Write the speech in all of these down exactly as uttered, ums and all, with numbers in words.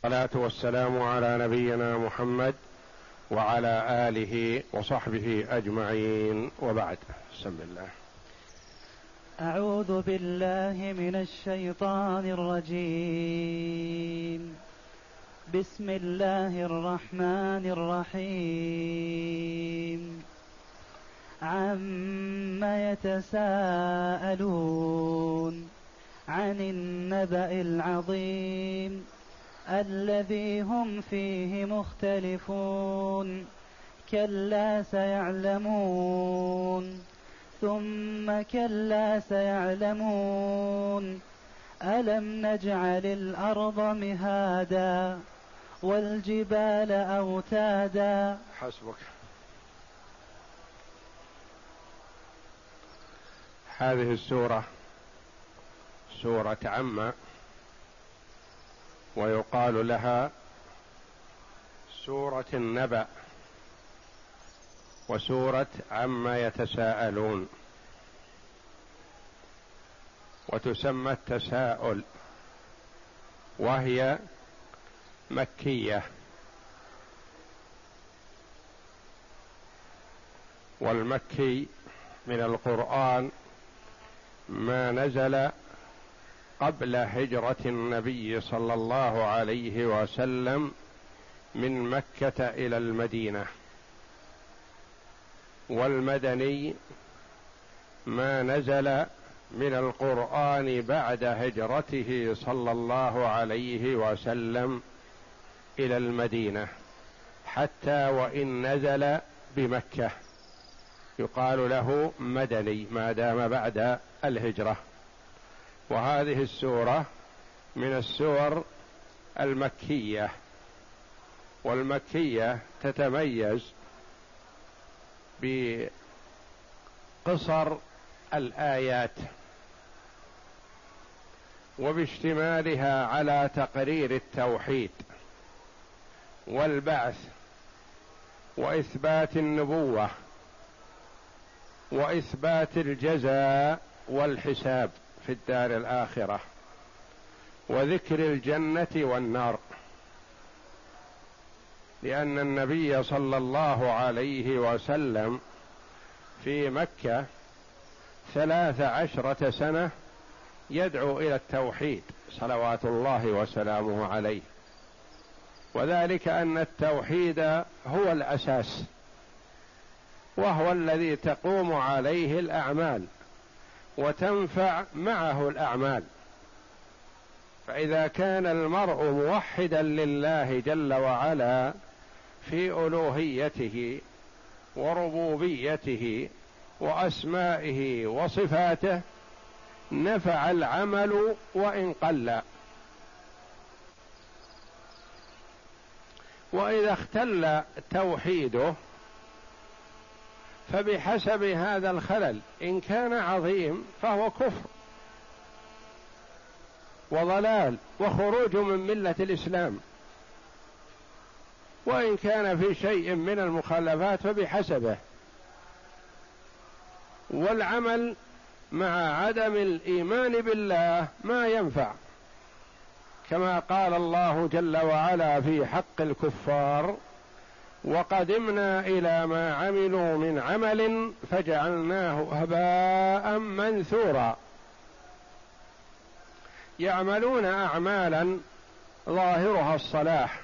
الصلاة والسلام على نبينا محمد وعلى آله وصحبه أجمعين، وبعد. بسم الله. أعوذ بالله من الشيطان الرجيم. بسم الله الرحمن الرحيم. عما يتساءلون عن النبأ العظيم الذي هم فيه مختلفون. كلا سيعلمون ثم كلا سيعلمون ألم نجعل الأرض مهادا والجبال أوتادا. حسبك. هذه السورة سورة عما، ويقال لها سورة النبأ وسورة عما يتساءلون، وتسمى التساؤل، وهي مكية، والمكي من القرآن ما نزل قبل هجرة النبي صلى الله عليه وسلم من مكة إلى المدينة، والمدني ما نزل من القرآن بعد هجرته صلى الله عليه وسلم إلى المدينة، حتى وإن نزل بمكة يقال له مدني ما دام بعد الهجرة. وهذه السورة من السور المكية، والمكية تتميز بقصر الآيات وباشتمالها على تقرير التوحيد والبعث وإثبات النبوة وإثبات الجزاء والحساب في الدار الآخرة وذكر الجنة والنار، لأن النبي صلى الله عليه وسلم في مكة ثلاث عشرة سنة يدعو إلى التوحيد صلوات الله وسلامه عليه، وذلك أن التوحيد هو الأساس، وهو الذي تقوم عليه الأعمال وتنفع معه الأعمال. فإذا كان المرء موحدا لله جل وعلا في ألوهيته وربوبيته وأسمائه وصفاته نفع العمل وإن قل، وإذا اختل توحيده فبحسب هذا الخلل، إن كان عظيم فهو كفر وضلال وخروج من ملة الإسلام، وإن كان في شيء من المخالفات فبحسبه. والعمل مع عدم الإيمان بالله ما ينفع، كما قال الله جل وعلا في حق الكفار: وقدمنا إلى ما عملوا من عمل فجعلناه هباء منثورا. يعملون أعمالا ظاهرها الصلاح،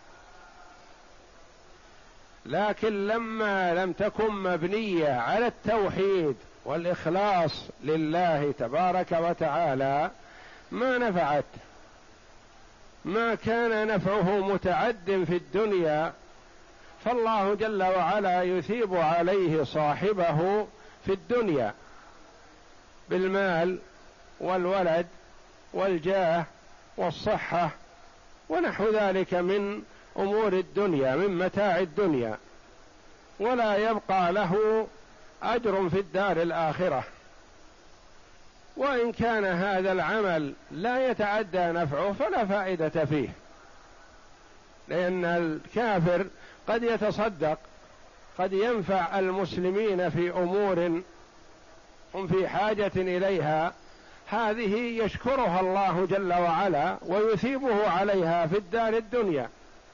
لكن لما لم تكن مبنية على التوحيد والإخلاص لله تبارك وتعالى ما نفعت، ما كان نفعه متعد في الدنيا، فالله جل وعلا يثيب عليه صاحبه في الدنيا بالمال والولد والجاه والصحة ونحو ذلك من أمور الدنيا، من متاع الدنيا، ولا يبقى له أجر في الدار الآخرة. وإن كان هذا العمل لا يتعدى نفعه فلا فائدة فيه، لأن الكافر قد يتصدق، قد ينفع المسلمين في أمور هم في حاجة إليها، هذه يشكرها الله جل وعلا ويثيبه عليها في الدار الدنيا.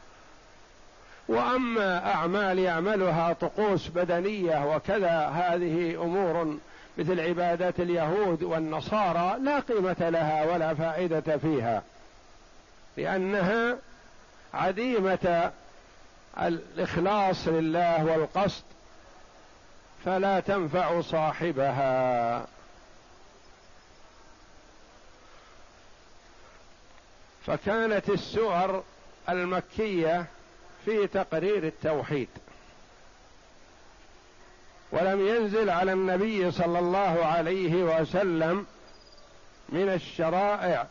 وأما أعمال يعملها طقوس بدنية وكذا، هذه أمور مثل عبادات اليهود والنصارى لا قيمة لها ولا فائدة فيها، لأنها عديمة الإخلاص لله والقصد، فلا تنفع صاحبها. فكانت السور المكية في تقرير التوحيد، ولم ينزل على النبي صلى الله عليه وسلم من الشرائع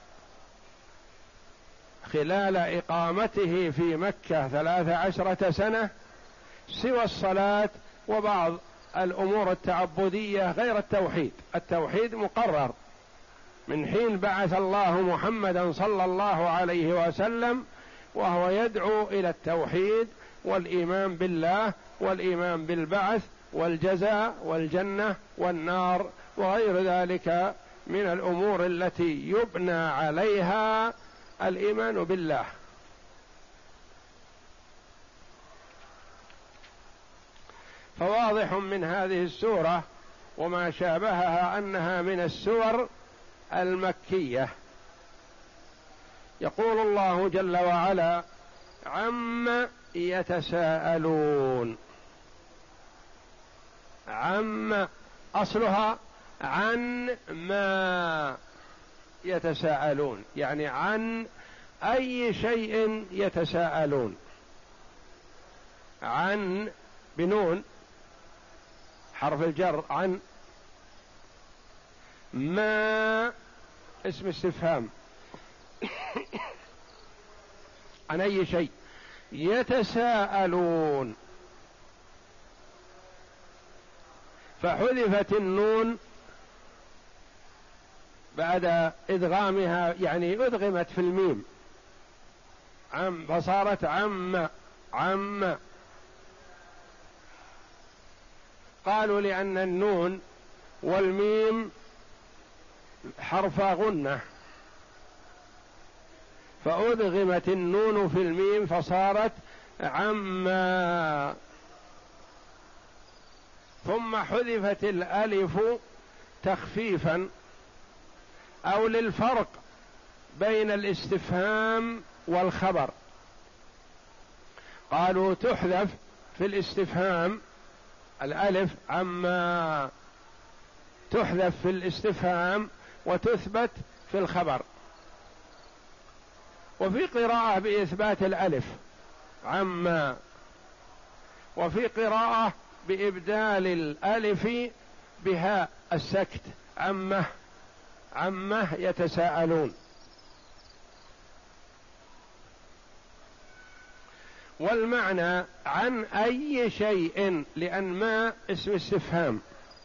خلال إقامته في مكة ثلاث عشرة سنة سوى الصلاة وبعض الأمور التعبدية غير التوحيد. التوحيد مقرر من حين بعث الله محمدا صلى الله عليه وسلم، وهو يدعو إلى التوحيد والإيمان بالله والإيمان بالبعث والجزاء والجنة والنار وغير ذلك من الأمور التي يبنى عليها الإيمان بالله. فواضح من هذه السورة وما شابهها أنها من السور المكية. يقول الله جل وعلا: عما يتساءلون. عما أصلها عن ما يتساءلون، يعني عن أي شيء يتساءلون. عن بنون حرف الجر، عن. ما اسم استفهام عن أي شيء يتساءلون، فحذفت النون بعد إدغامها، يعني أدغمت في الميم عم، فصارت عم عم. قالوا لأن النون والميم حرف غنة، فأدغمت النون في الميم فصارت عما، ثم حذفت الألف تخفيفا أو للفرق بين الاستفهام والخبر. قالوا تحذف في الاستفهام الألف عما، تحذف في الاستفهام وتثبت في الخبر. وفي قراءة بإثبات الألف عما، وفي قراءة بإبدال الألف بهاء السكت عمه عمه يتساءلون. والمعنى عن أي شيء، لأن ما اسم استفهام،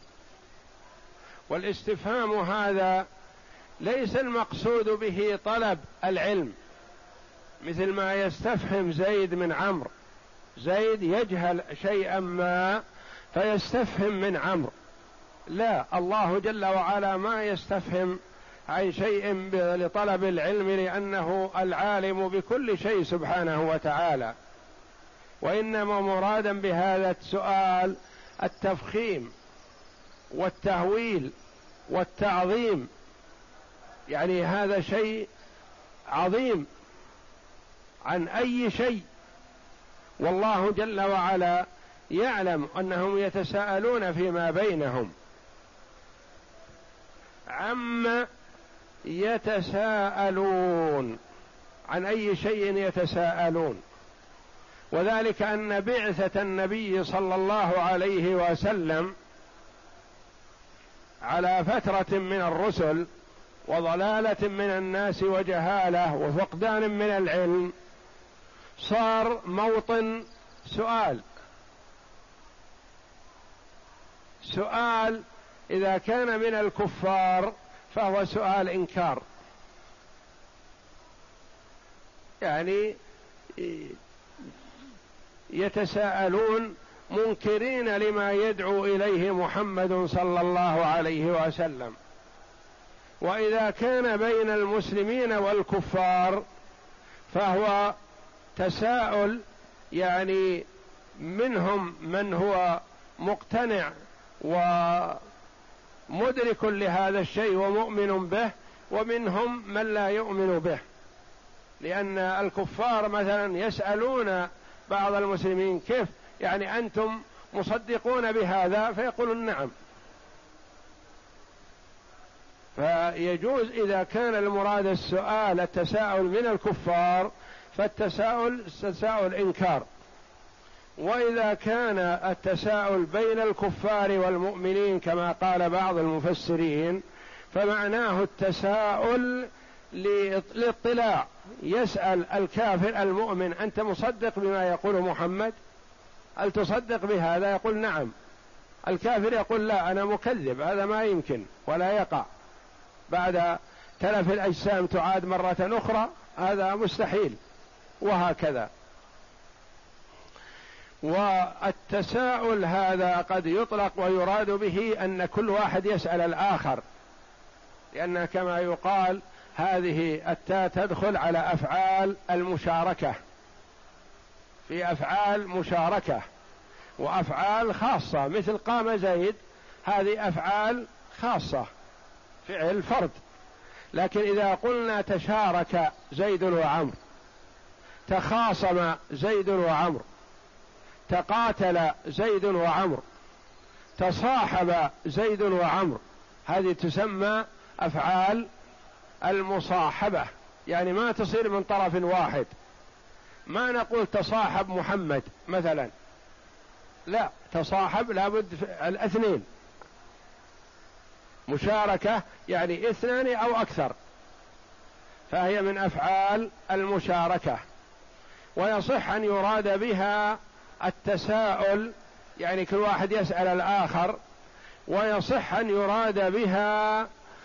والاستفهام هذا ليس المقصود به طلب العلم، مثل ما يستفهم زيد من عمرو. زيد يجهل شيئا ما فيستفهم من عمرو، لا، الله جل وعلا ما يستفهم عن شيء لطلب العلم، لأنه العالم بكل شيء سبحانه وتعالى. وإنما مرادا بهذا السؤال التفخيم والتهويل والتعظيم، يعني هذا شيء عظيم عن أي شيء، والله جل وعلا يعلم أنهم يتساءلون فيما بينهم. عما يتساءلون، عن أي شيء يتساءلون. وذلك أن بعثة النبي صلى الله عليه وسلم على فترة من الرسل وضلالة من الناس وجهالة وفقدان من العلم صار موطن سؤال. سؤال إذا كان من الكفار فهو سؤال إنكار، يعني يتساءلون منكرين لما يدعو إليه محمد صلى الله عليه وسلم. وإذا كان بين المسلمين والكفار فهو تساؤل، يعني منهم من هو مقتنع ومدرك لهذا الشيء ومؤمن به، ومنهم من لا يؤمن به، لأن الكفار مثلا يسألون بعض المسلمين كيف يعني أنتم مصدقون بهذا، فيقولون نعم. فيجوز إذا كان المراد السؤال التساؤل من الكفار فالتساؤل تساؤل إنكار، وإذا كان التساؤل بين الكفار والمؤمنين كما قال بعض المفسرين فمعناه التساؤل للاطلاع، يسأل الكافر المؤمن أنت مصدق بما يقول محمد؟ هل تصدق بهذا؟ يقول نعم. الكافر يقول لا أنا مكذب، هذا ما يمكن ولا يقع، بعد تلف الأجسام تعاد مرة أخرى، هذا مستحيل، وهكذا. والتساؤل هذا قد يطلق ويراد به أن كل واحد يسأل الآخر، لأن كما يقال هذه التاء تدخل على أفعال المشاركة، في أفعال مشاركة وأفعال خاصة، مثل قام زيد، هذه أفعال خاصة فعل فرد. لكن إذا قلنا تشارك زيد وعمر، تخاصم زيد وعمر، تقاتل زيد وعمر، تصاحب زيد وعمر، هذه تسمى أفعال المصاحبة، يعني ما تصير من طرف واحد. ما نقول تصاحب محمد مثلا، لا، تصاحب لابد الاثنين، مشاركة يعني اثنان أو أكثر، فهي من أفعال المشاركة. ويصح أن يراد بها التساؤل، يعني كل واحد يسأل الآخر، ويصح أن يراد بها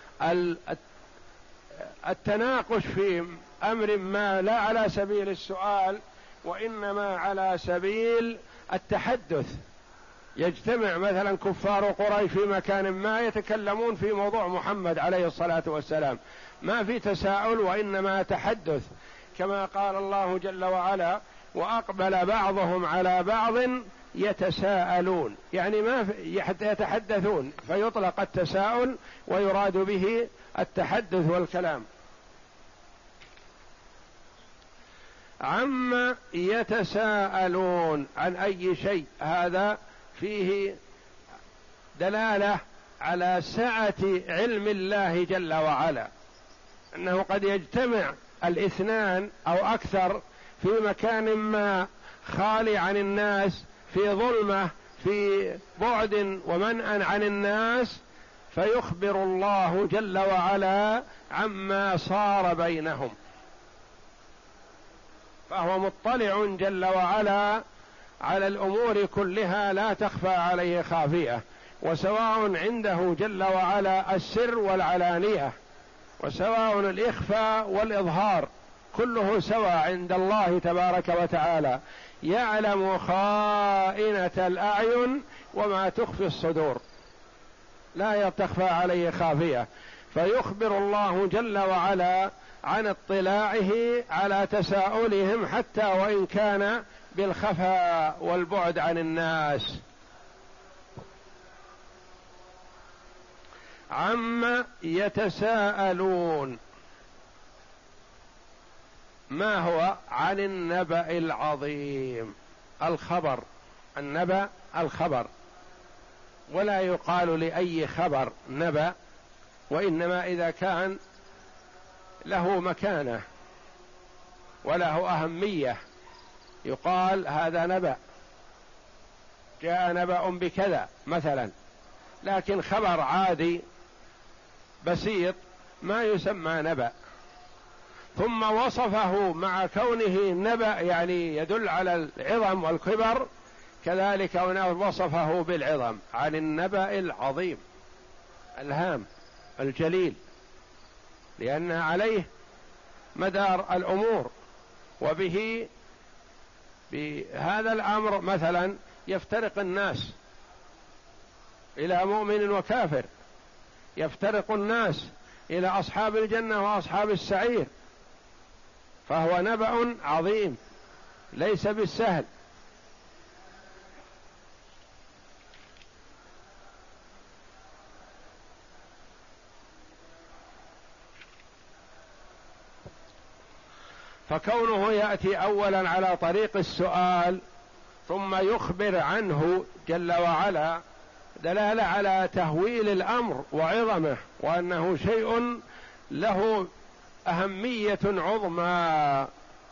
التناقش في أمر ما لا على سبيل السؤال وإنما على سبيل التحدث. يجتمع مثلا كفار قريش في مكان ما يتكلمون في موضوع محمد عليه الصلاة والسلام، ما في تساؤل وإنما تحدث، كما قال الله جل وعلا وأقبل بعضهم على بعض يتساءلون، يعني ما يتحدثون، فيطلق التساؤل ويراد به التحدث والكلام. عما يتساءلون، عن أي شيء، هذا فيه دلالة على سعة علم الله جل وعلا، أنه قد يجتمع الاثنان أو أكثر في مكان ما خالي عن الناس، في ظلمة، في بعد ومنأ عن الناس، فيخبر الله جل وعلا عما صار بينهم، فهو مطلع جل وعلا على الأمور كلها لا تخفى عليه خافية، وسواء عنده جل وعلا السر والعلانية، وسواء الإخفاء والإظهار، كله سواء عند الله تبارك وتعالى، يعلم خائنة الأعين وما تخفي الصدور، لا تخفى عليه خافية. فيخبر الله جل وعلا عن اطلاعه على تساؤلهم حتى وإن كان بالخفاء والبعد عن الناس. عما يتساءلون، ما هو؟ عن النبأ العظيم، الخبر، النبأ الخبر، ولا يقال لأي خبر نبأ، وإنما إذا كان له مكانة وله أهمية يقال هذا نبأ، جاء نبأ بكذا مثلا. لكن خبر عادي بسيط ما يسمى نبأ. ثم وصفه مع كونه نبأ يعني يدل على العظم والكبر، كذلك هنا وصفه بالعظم، عن النبأ العظيم الهام الجليل، لأن عليه مدار الأمور، وبه بهذا الأمر مثلا يفترق الناس إلى مؤمن وكافر، يفترق الناس إلى أصحاب الجنة وأصحاب السعير، فهو نبأ عظيم ليس بالسهل. فكونه يأتي أولا على طريق السؤال ثم يخبر عنه جل وعلا دلالة على تهويل الأمر وعظمه، وأنه شيء له أهمية عظمى،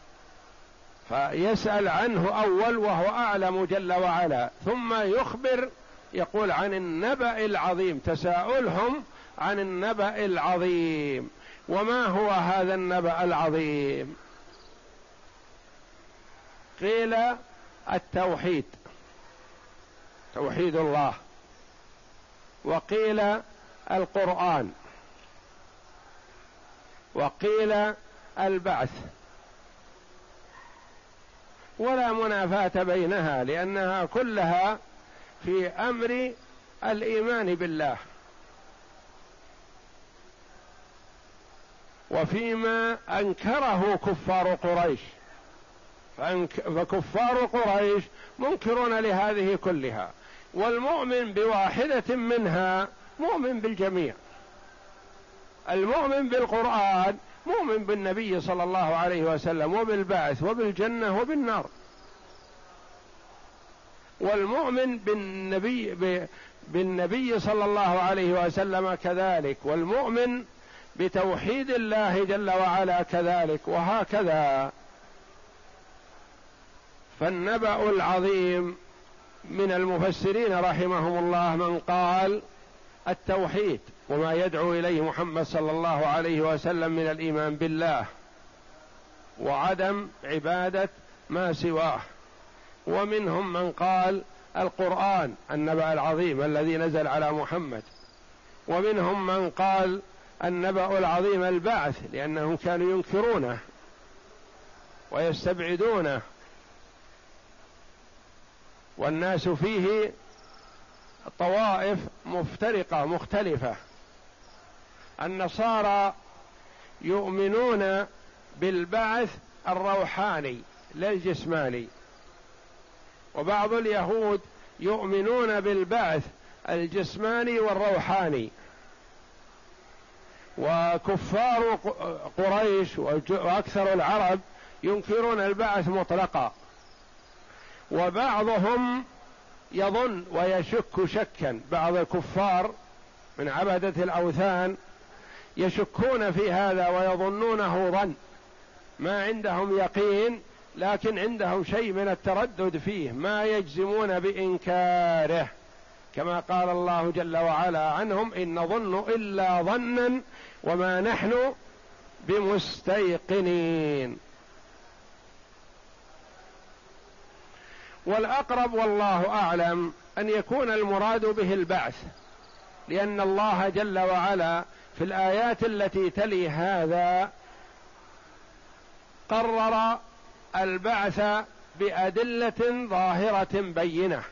فيسأل عنه أول وهو أعلم جل وعلا، ثم يخبر يقول عن النبأ العظيم، تساؤلهم عن النبأ العظيم. وما هو هذا النبأ العظيم؟ قيل التوحيد، توحيد الله، وقيل القرآن، وقيل البعث، ولا منافاة بينها لأنها كلها في أمر الإيمان بالله وفيما أنكره كفار قريش، فكفار قريش منكرون لهذه كلها، والمؤمن بواحدة منها مؤمن بالجميع. المؤمن بالقرآن مؤمن بالنبي صلى الله عليه وسلم وبالبعث وبالجنة وبالنار، والمؤمن بالنبي بالنبي صلى الله عليه وسلم كذلك، والمؤمن بتوحيد الله جل وعلا كذلك، وهكذا. فالنبأ العظيم من المفسرين رحمهم الله من قال التوحيد وما يدعو إليه محمد صلى الله عليه وسلم من الإيمان بالله وعدم عبادة ما سواه، ومنهم من قال القرآن النبأ العظيم الذي نزل على محمد، ومنهم من قال النبأ العظيم البعث لأنهم كانوا ينكرونه ويستبعدونه، والناس فيه طوائف مفترقة مختلفة. النصارى يؤمنون بالبعث الروحاني لا الجسماني، وبعض اليهود يؤمنون بالبعث الجسماني والروحاني، وكفار قريش وأكثر العرب ينكرون البعث مطلقا، وبعضهم يظن ويشك شكا، بعض الكفار من عبدة الأوثان يشكون في هذا ويظنونه ظن، ما عندهم يقين لكن عندهم شيء من التردد فيه، ما يجزمون بإنكاره، كما قال الله جل وعلا عنهم إن نظن إلا ظنا وما نحن بمستيقنين. والأقرب والله أعلم أن يكون المراد به البعث، لأن الله جل وعلا في الآيات التي تلي هذا قرر البعث بأدلة ظاهرة بينة،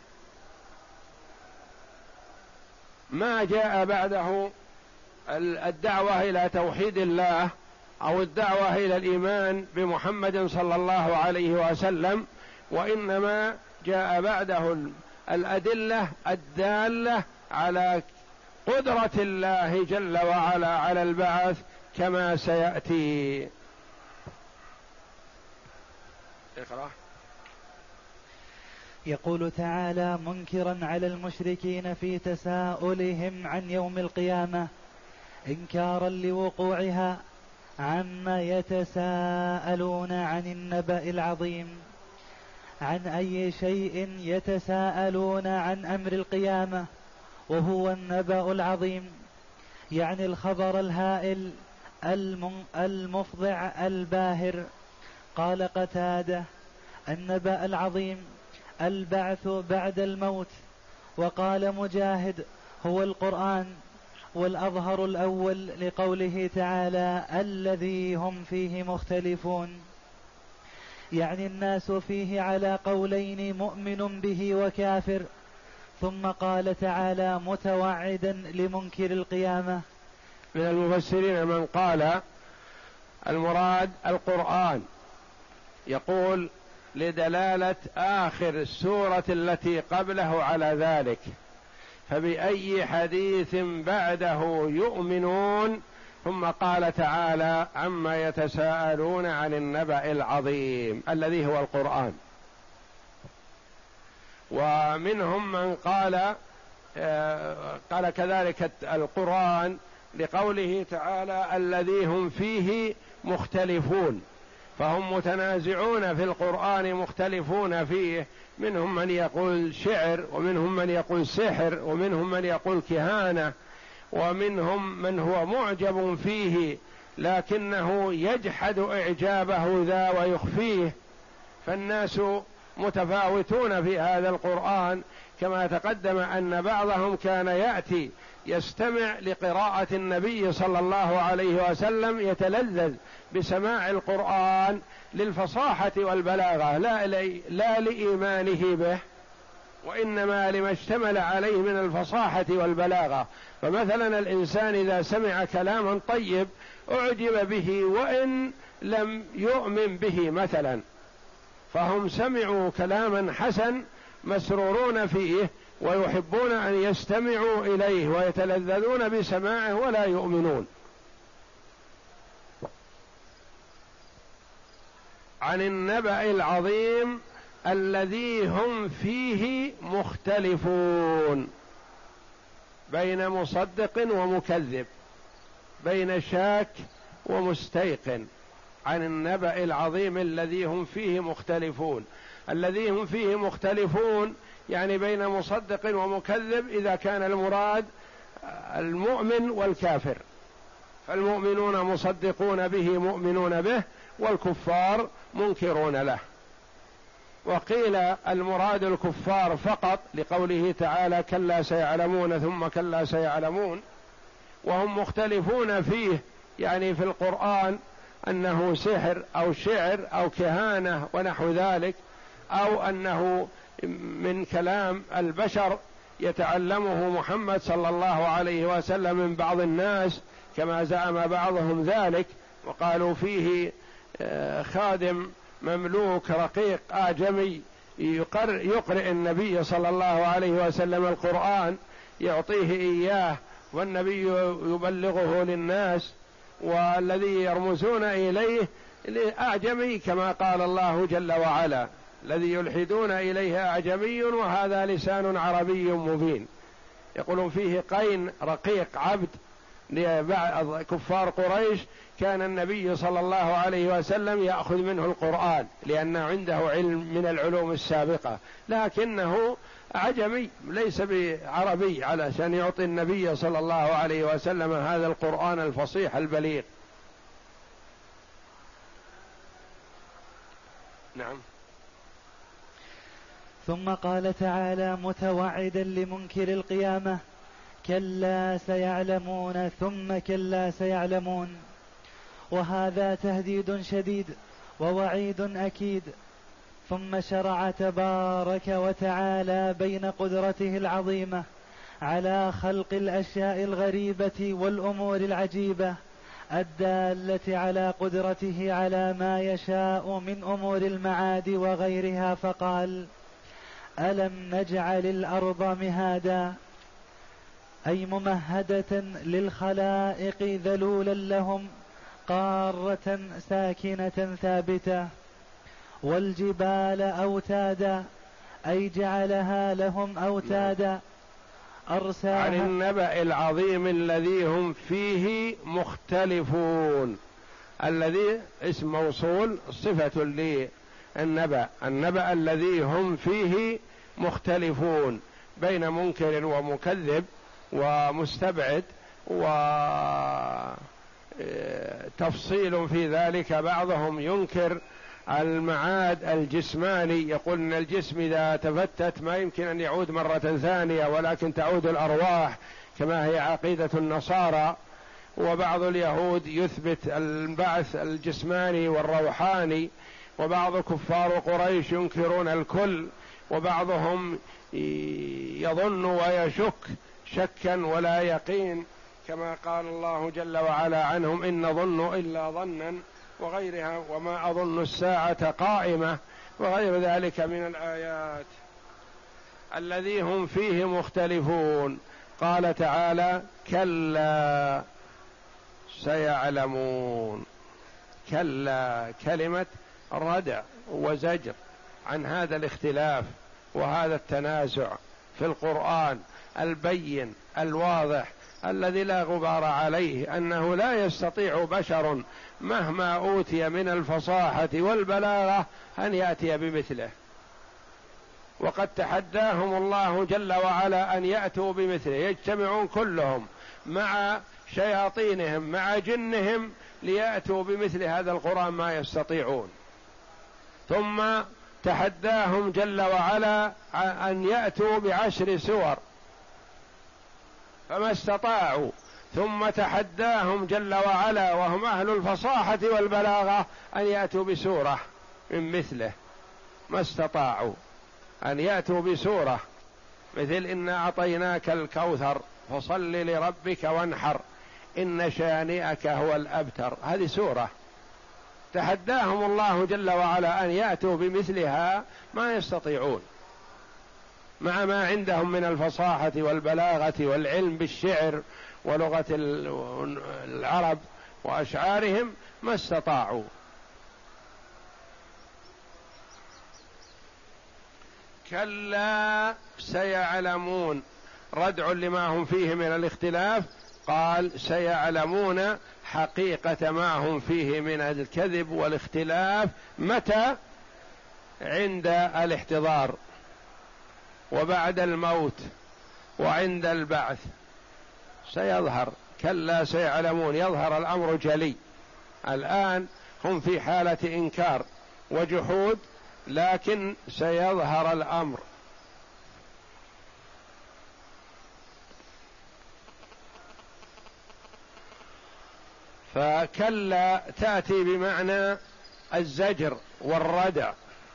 ما جاء بعده الدعوة إلى توحيد الله أو الدعوة إلى الإيمان بمحمد صلى الله عليه وسلم، وإنما جاء بعده الأدلة الدالة على قدرة الله جل وعلا على البعث كما سيأتي. اقرأ. يقول تعالى منكرا على المشركين في تساؤلهم عن يوم القيامة إنكارا لوقوعها عما يتساءلون عن النبأ العظيم. عن أي شيء يتساءلون؟ عن أمر القيامة وهو النبأ العظيم، يعني الخبر الهائل المفضع الباهر. قال قتادة النبأ العظيم البعث بعد الموت. وقال مجاهد هو القرآن، والأظهر الأول لقوله تعالى الذي هم فيه مختلفون، يعني الناس فيه على قولين مؤمن به وكافر. ثم قال تعالى متوعدا لمنكر القيامة من المفسرين من قال المراد القرآن، يقول لدلالة آخر السورة التي قبله على ذلك، فبأي حديث بعده يؤمنون، ثم قال تعالى عما يتساءلون عن النبأ العظيم الذي هو القرآن. ومنهم من قال قال كذلك القرآن لقوله تعالى الذي هم فيه مختلفون، فهم متنازعون في القرآن مختلفون فيه، منهم من يقول شعر، ومنهم من يقول سحر، ومنهم من يقول كهانة، ومنهم من هو معجب فيه لكنه يجحد إعجابه ذا ويخفيه، فالناس متفاوتون في هذا القرآن، كما تقدم أن بعضهم كان يأتي يستمع لقراءة النبي صلى الله عليه وسلم يتلذذ بسماع القرآن للفصاحة والبلاغة، لا, لا لإيمانه به، وإنما لما اشتمل عليه من الفصاحة والبلاغة. فمثلا الإنسان إذا سمع كلاما طيب أعجب به وإن لم يؤمن به مثلا، فهم سمعوا كلاما حسن مسرورون فيه ويحبون أن يستمعوا إليه ويتلذذون بسماعه ولا يؤمنون. عن النبأ العظيم الذي هم فيه مختلفون، بين مصدق ومكذب، بين شاك ومستيقن. عن النبأ العظيم الذي هم فيه مختلفون، الذي هم فيه مختلفون يعني بين مصدق ومكذب، إذا كان المراد المؤمن والكافر، فالمؤمنون مصدقون به مؤمنون به، والكفار منكرون له. وقيل المراد الكفار فقط لقوله تعالى كلا سيعلمون ثم كلا سيعلمون، وهم مختلفون فيه يعني في القرآن أنه سحر أو شعر أو كهانة ونحو ذلك، أو أنه من كلام البشر يتعلمه محمد صلى الله عليه وسلم من بعض الناس كما زعم بعضهم ذلك، وقالوا فيه خادم مملوك رقيق آجمي يقرئ النبي صلى الله عليه وسلم القرآن، يعطيه إياه والنبي يبلغه للناس، والذي يرمزون إليه أعجمي كما قال الله جل وعلا الذي يلحدون إليه أعجمي وهذا لسان عربي مبين. يقولون فيه قين رقيق عبد لبعض كفار قريش، كان النبي صلى الله عليه وسلم يأخذ منه القرآن لأن عنده علم من العلوم السابقة، لكنه عجمي ليس بعربي، علشان يعطي النبي صلى الله عليه وسلم هذا القرآن الفصيح البليغ. نعم. ثم قال تعالى متوعدا لمنكر القيامة كلا سيعلمون ثم كلا سيعلمون، وهذا تهديد شديد ووعيد أكيد. ثم شرع تبارك وتعالى بين قدرته العظيمة على خلق الأشياء الغريبة والأمور العجيبة الدالة على قدرته على ما يشاء من أمور المعاد وغيرها، فقال ألم نجعل الأرض مهادا، أي ممهدة للخلائق ذلولا لهم قارة ساكنة ثابتة، والجبال أوتادا، أي جعلها لهم أوتادا أرساها. عن النبأ العظيم الذي هم فيه مختلفون، الذي اسم موصول صفة للنبأ، النبأ الذي هم فيه مختلفون بين منكر ومكذب ومستبعد، وتفصيل في ذلك. بعضهم ينكر المعاد الجسماني، يقول ان الجسم اذا تفتت ما يمكن ان يعود مرة ثانية ولكن تعود الارواح كما هي عقيدة النصارى. وبعض اليهود يثبت البعث الجسماني والروحاني، وبعض كفار قريش ينكرون الكل، وبعضهم يظن ويشك شكا ولا يقين كما قال الله جل وعلا عنهم إن نظن إلا ظنا وغيرها، وما أظن الساعة قائمة، وغير ذلك من الآيات الذي هم فيه مختلفون. قال تعالى كلا سيعلمون. كلا كلمة ردع وزجر عن هذا الاختلاف وهذا التنازع في القرآن البين الواضح الذي لا غبار عليه، أنه لا يستطيع بشر مهما أوتي من الفصاحة والبلاغة أن يأتي بمثله، وقد تحداهم الله جل وعلا أن يأتوا بمثله، يجتمعون كلهم مع شياطينهم مع جنهم ليأتوا بمثل هذا القرآن ما يستطيعون. ثم تحداهم جل وعلا أن يأتوا بعشر سور فما استطاعوا، ثم تحداهم جل وعلا وهم أهل الفصاحة والبلاغة أن يأتوا بسورة من مثله، ما استطاعوا أن يأتوا بسورة مثل إنا أعطيناك الكوثر فصل لربك وانحر إن شانئك هو الأبتر، هذه سورة تحداهم الله جل وعلا أن يأتوا بمثلها ما يستطيعون، مع ما عندهم من الفصاحة والبلاغة والعلم بالشعر ولغة العرب وأشعارهم ما استطاعوا. كلا سيعلمون، ردع لما هم فيه من الاختلاف، قال سيعلمون حقيقة ما هم فيه من الكذب والاختلاف. متى؟ عند الاحتضار وبعد الموت وعند البعث سيظهر. كلا سيعلمون، يظهر الأمر جلي. الآن هم في حالة إنكار وجحود، لكن سيظهر الأمر. فكلا تأتي بمعنى الزجر والردع،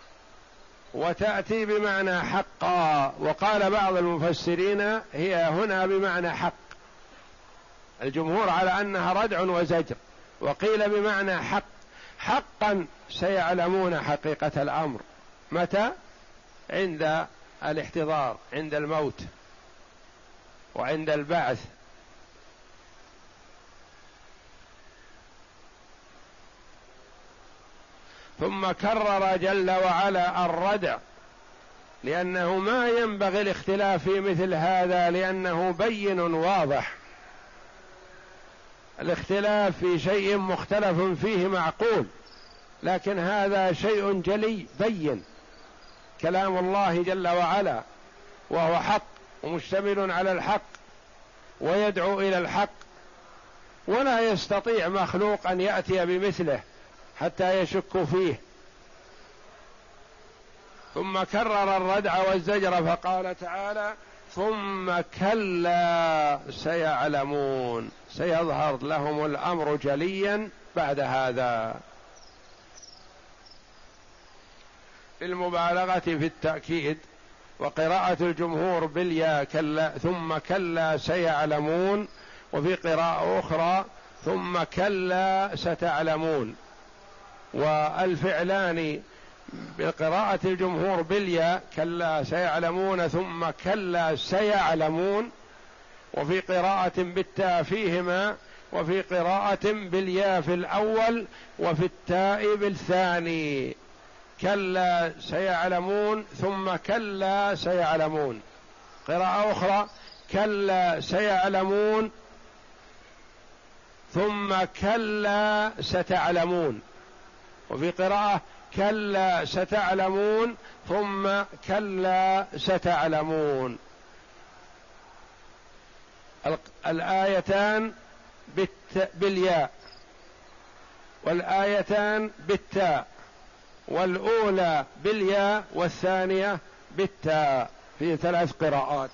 وتأتي بمعنى حقا، وقال بعض المفسرين هي هنا بمعنى حق، الجمهور على أنها ردع وزجر، وقيل بمعنى حق. حقا سيعلمون حقيقة الأمر. متى؟ عند الاحتضار، عند الموت وعند البعث. ثم كرر جل وعلا الردع، لأنه ما ينبغي الاختلاف في مثل هذا، لأنه بين واضح. الاختلاف في شيء مختلف فيه معقول، لكن هذا شيء جلي بين، كلام الله جل وعلا، وهو حق ومشتمل على الحق ويدعو إلى الحق، ولا يستطيع مخلوق أن يأتي بمثله حتى يشك فيه. ثم كرر الردع والزجر فقال تعالى ثم كلا سيعلمون، سيظهر لهم الأمر جليا بعد هذا. في المبالغة في التأكيد، وقراءة الجمهور بالياء كلا ثم كلا سيعلمون، وفي قراءة أخرى ثم كلا ستعلمون. والفعلان بقراءة الجمهور بالياء كلا سيعلمون ثم كلا سيعلمون، وفي قراءة بالتاء فيهما، وفي قراءة بالياء في الأول وفي التاء بالثاني. كلا سيعلمون ثم كلا سيعلمون. قراءة أخرى كلا سيعلمون ثم كلا ستعلمون، وفي قراءة كلا ستعلمون ثم كلا ستعلمون. الآيتان بالياء والآيتان بالتاء، والأولى بالياء والثانية بالتاء، في ثلاث قراءات.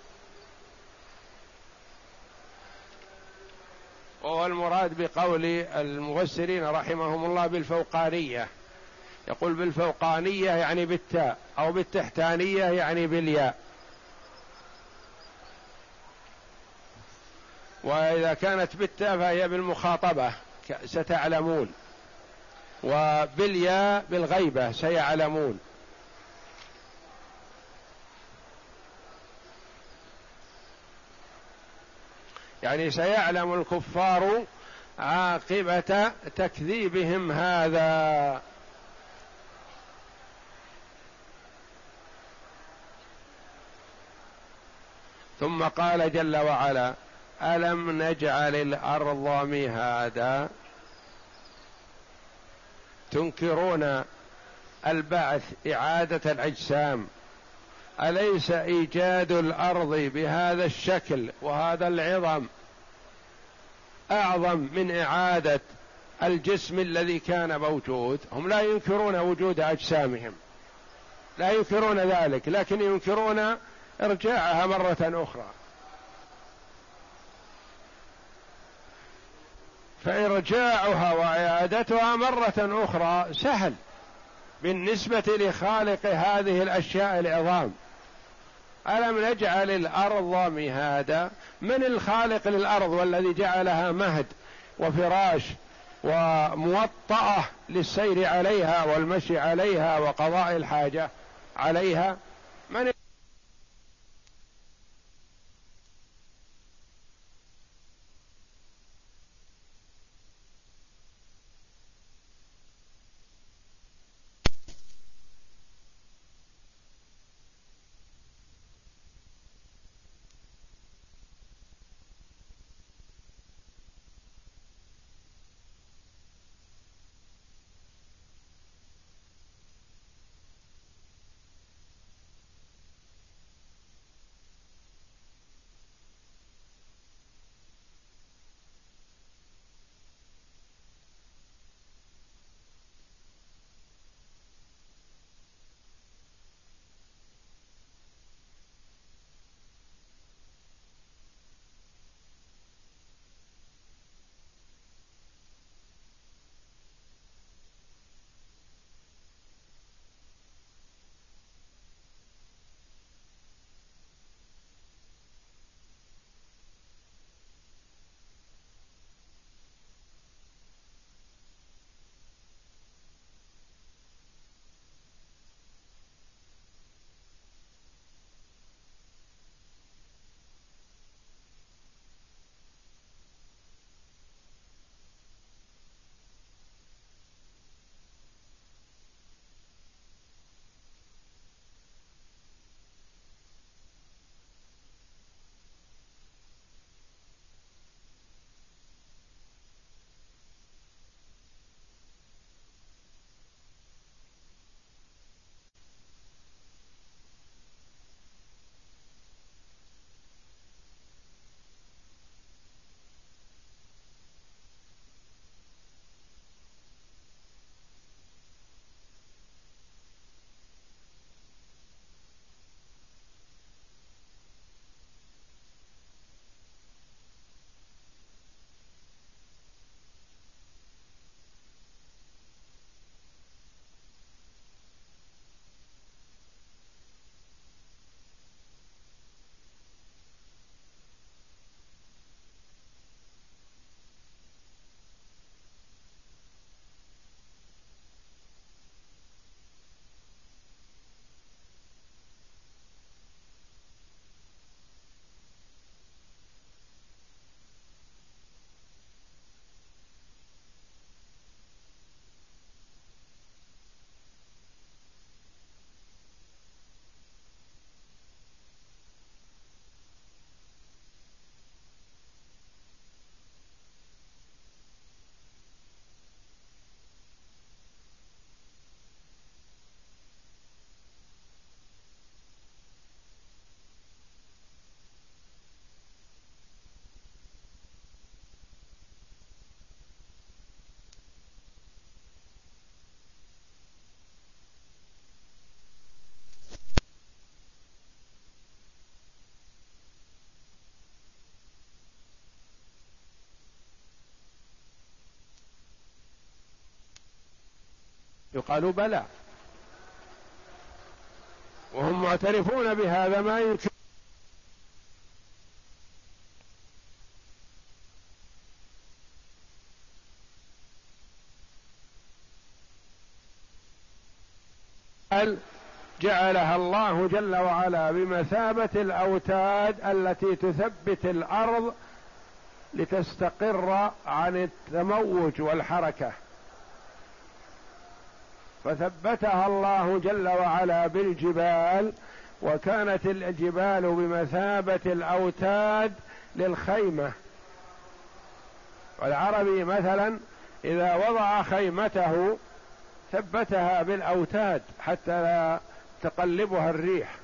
وهو المراد بقول المفسرين رحمهم الله بالفوقانية، يقول بالفوقانية يعني بالتاء، أو بالتحتانية يعني بالياء. وإذا كانت بالتاء فهي بالمخاطبة ستعلمون، وبالياء بالغيبة سيعلمون. يعني سيعلم الكفار عاقبة تكذيبهم هذا. ثم قال جل وعلا: ألم نجعل الأرض مهادا. تنكرون البعث، إعادة الأجسام، أليس إيجاد الأرض بهذا الشكل وهذا العظم أعظم من إعادة الجسم الذي كان موجود؟ هم لا ينكرون وجود أجسامهم، لا ينكرون ذلك، لكن ينكرون إرجاعها مرة أخرى. فإرجاعها وإعادتها مرة أخرى سهل بالنسبة لخالق هذه الأشياء العظام. ألم نجعل الأرض مهادا، من الخالق للأرض والذي جعلها مهد وفراش وموطأة للسير عليها والمشي عليها وقضاء الحاجة عليها؟ من يقال بلى، وهم معترفون بهذا، ما يمكن الجبال جعلها الله جل وعلا بمثابة الأوتاد التي تثبت الأرض لتستقر عن التموج والحركة، فثبتها الله جل وعلا بالجبال، وكانت الجبال بمثابة الأوتاد للخيمة. والعربي مثلا إذا وضع خيمته ثبتها بالأوتاد حتى لا تقلبها الريح.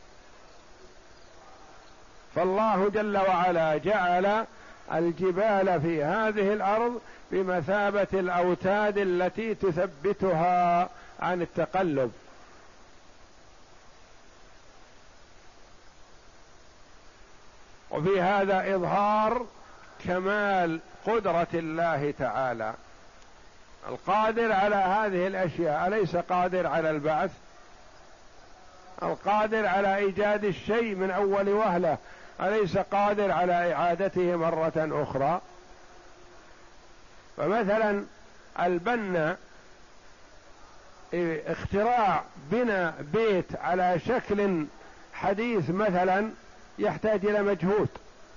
فالله جل وعلا جعل الجبال في هذه الأرض بمثابة الأوتاد التي تثبتها عن التقلب. وفي هذا إظهار كمال قدرة الله تعالى، القادر على هذه الأشياء أليس قادر على البعث؟ القادر على إيجاد الشيء من أول وهلة أليس قادر على إعادته مرة أخرى؟ فمثلا البنا، اختراع بناء بيت على شكل حديث مثلا يحتاج إلى مجهود،